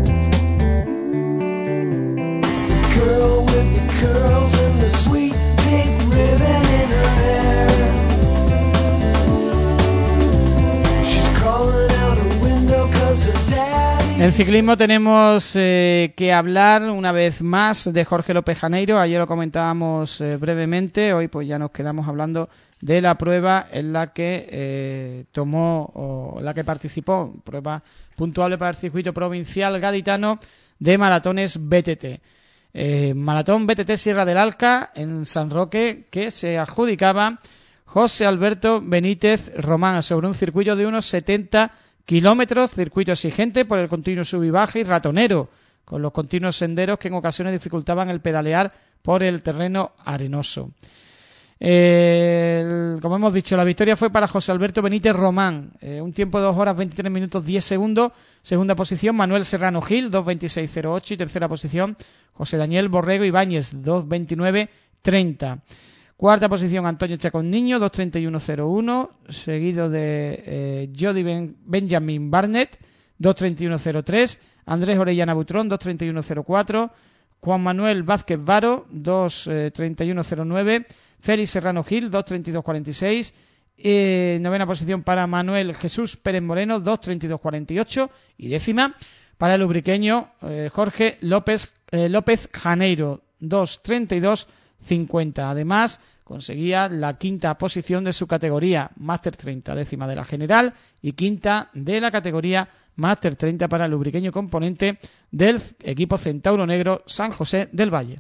En ciclismo tenemos que hablar una vez más de Jorge López Janeiro. Ayer lo comentábamos brevemente, hoy pues ya nos quedamos hablando de la prueba en la que la que participó, prueba puntuable para el circuito provincial gaditano de maratones BTT. Maratón BTT Sierra del Alca en San Roque, que se adjudicaba José Alberto Benítez Román sobre un circuito de unos 70 kilómetros, circuito exigente por el continuo sub y baja y ratonero, con los continuos senderos que en ocasiones dificultaban el pedalear por el terreno arenoso. Como hemos dicho, la victoria fue para José Alberto Benítez Román, un tiempo de 2 horas 23 minutos 10 segundos. Segunda posición, Manuel Serrano Gil, 2.26.08. Y tercera posición, José Daniel Borrego Ibáñez, 2.29.30. Cuarta posición, Antonio Chacón Niño, 2.31.01. Seguido de Jody Benjamin Barnett, 2.31.03. Andrés Orellana Butrón, 2.31.04. Juan Manuel Vázquez Varo, 2.31.09. Félix Serrano Gil, 2.32.46. Novena posición para Manuel Jesús Pérez Moreno, 2.32.48. Y décima para el ubriqueño Jorge López Janeiro, 2.32.50. Además, conseguía la quinta posición de su categoría Máster 30, décima de la general y quinta de la categoría Máster 30 para el ubriqueño componente del equipo Centauro Negro San José del Valle.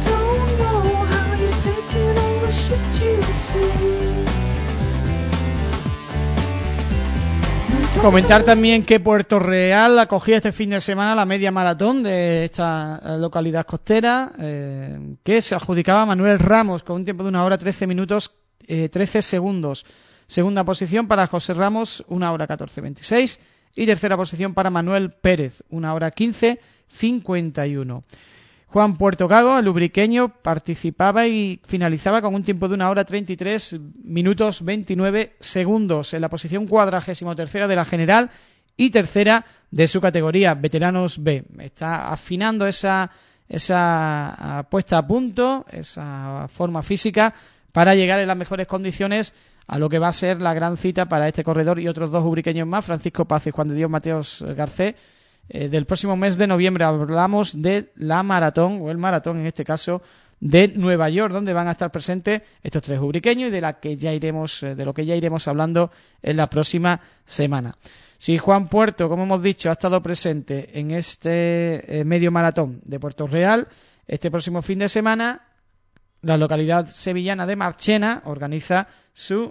Comentar también que Puerto Real acogía este fin de semana la media maratón de esta localidad costera, que se adjudicaba a Manuel Ramos con un tiempo de 1 hora 13 minutos 13 segundos. Segunda posición para José Ramos, 1 hora 14.26. Y tercera posición para Manuel Pérez, 1 hora 15.51. Juan Puerto Gago, el ubriqueño, participaba y finalizaba con un tiempo de 1 hora 33 minutos 29 segundos en la posición 43ª de la general y tercera de su categoría, veteranos B. Está afinando esa puesta a punto, esa forma física para llegar en las mejores condiciones a lo que va a ser la gran cita para este corredor y otros 2 ubriqueños más, Francisco Paz y Juan de Dios Mateos Garcés. Del próximo mes de noviembre hablamos de la maratón, o el maratón en este caso, de Nueva York, donde van a estar presentes estos 3 ubriqueños y de lo que ya iremos hablando en la próxima semana. Si Juan Puerto, como hemos dicho, ha estado presente en este medio maratón de Puerto Real, este próximo fin de semana, la localidad sevillana de Marchena organiza su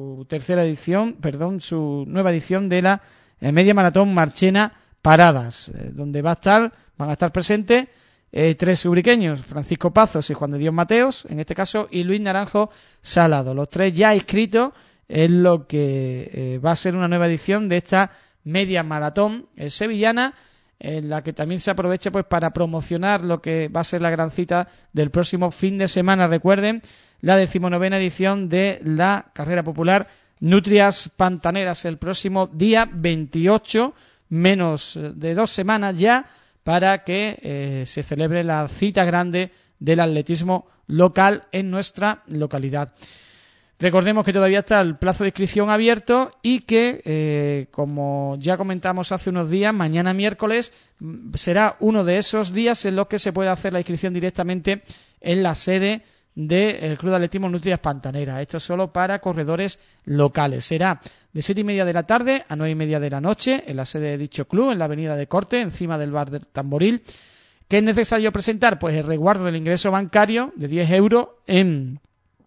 nueva edición de la media maratón Marchena Paradas, donde van a estar presentes 3 ubriqueños, Francisco Pazos y Juan de Dios Mateos, en este caso, y Luis Naranjo Salado, los 3 ya inscritos en lo que va a ser una nueva edición de esta media maratón sevillana, en la que también se aprovecha pues para promocionar lo que va a ser la gran cita del próximo fin de semana. Recuerden, la 19ª edición de la carrera popular Nutrias Pantaneras, el próximo día 28, menos de 2 semanas ya, para que se celebre la cita grande del atletismo local en nuestra localidad. Recordemos que todavía está el plazo de inscripción abierto y que, como ya comentamos hace unos días, mañana miércoles será uno de esos días en los que se puede hacer la inscripción directamente en la sede del Club de Atletismo Nutrias Pantaneras. Esto es solo para corredores locales. Será de 7:30 de la tarde a 9:30 de la noche en la sede de dicho club, en la avenida de Corte, encima del bar del Tamboril. ¿Qué es necesario presentar? Pues el resguardo del ingreso bancario de 10 euros en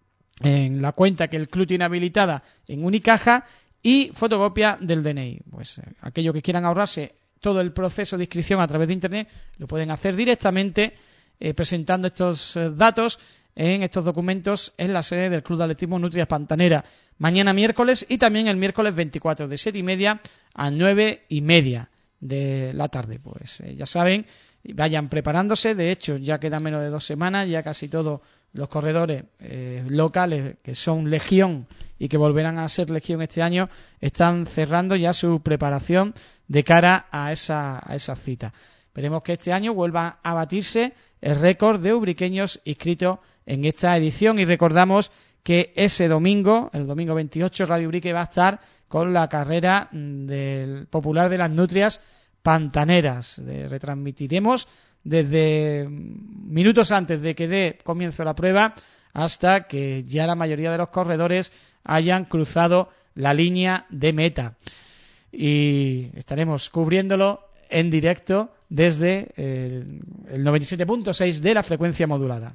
la cuenta que el club tiene habilitada en Unicaja y fotocopia del DNI. Pues aquellos que quieran ahorrarse todo el proceso de inscripción a través de Internet lo pueden hacer directamente presentando estos datos en estos documentos en la sede del Club de Atletismo Nutrias Pantanera, mañana miércoles y también el miércoles 24 de 7:30 a 9:30 de la tarde. Pues ya saben, vayan preparándose. De hecho, ya quedan menos de 2 semanas, ya casi todos los corredores locales, que son legión y que volverán a ser legión este año, están cerrando ya su preparación de cara a esa cita. Esperemos que este año vuelva a batirse el récord de ubriqueños inscritos en esta edición, y recordamos que ese domingo, el domingo 28, Radio Ubrique va a estar con la carrera del popular de las Nutrias Pantaneras. Retransmitiremos desde minutos antes de que dé comienzo la prueba hasta que ya la mayoría de los corredores hayan cruzado la línea de meta, y estaremos cubriéndolo en directo desde el 97.6 de la frecuencia modulada.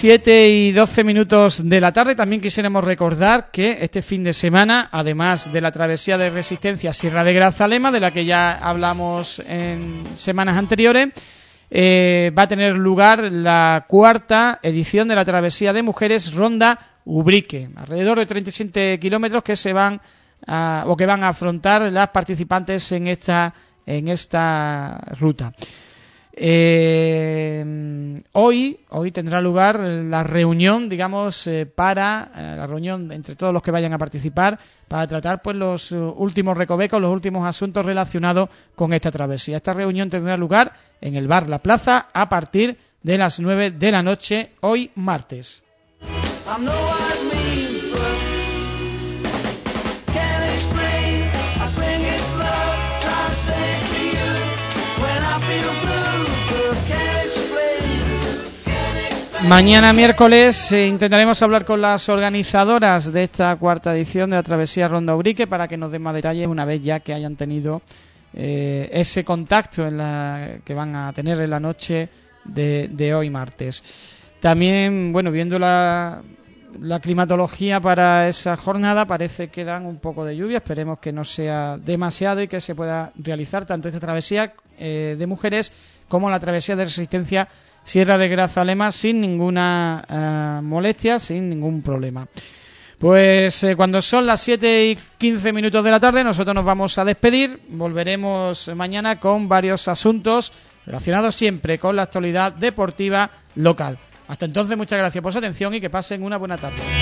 7:12 de la tarde. También quisiéramos recordar que este fin de semana, además de la travesía de resistencia Sierra de Grazalema, de la que ya hablamos en semanas anteriores, va a tener lugar la 4ª edición de la travesía de mujeres Ronda Ubrique. Alrededor de 37 kilómetros que van a afrontar las participantes en esta ruta. Hoy tendrá lugar la reunión, la reunión entre todos los que vayan a participar para tratar pues los últimos recovecos, los últimos asuntos relacionados con esta travesía. Esta reunión tendrá lugar en el bar La Plaza a partir de las 9 de la noche, hoy martes. Mañana miércoles intentaremos hablar con las organizadoras de esta 4ª edición de la travesía Ronda Ubrique para que nos den más detalles una vez ya que hayan tenido ese contacto que van a tener en la noche de hoy martes. También, viendo la climatología para esa jornada, parece que dan un poco de lluvia. Esperemos que no sea demasiado y que se pueda realizar tanto esta travesía de mujeres como la travesía de resistencia Sierra de Grazalema sin ninguna molestia, sin ningún problema. Pues cuando son las 7:15 de la tarde, nosotros nos vamos a despedir. Volveremos mañana con varios asuntos relacionados siempre con la actualidad deportiva local. Hasta entonces, muchas gracias por su atención y que pasen una buena tarde.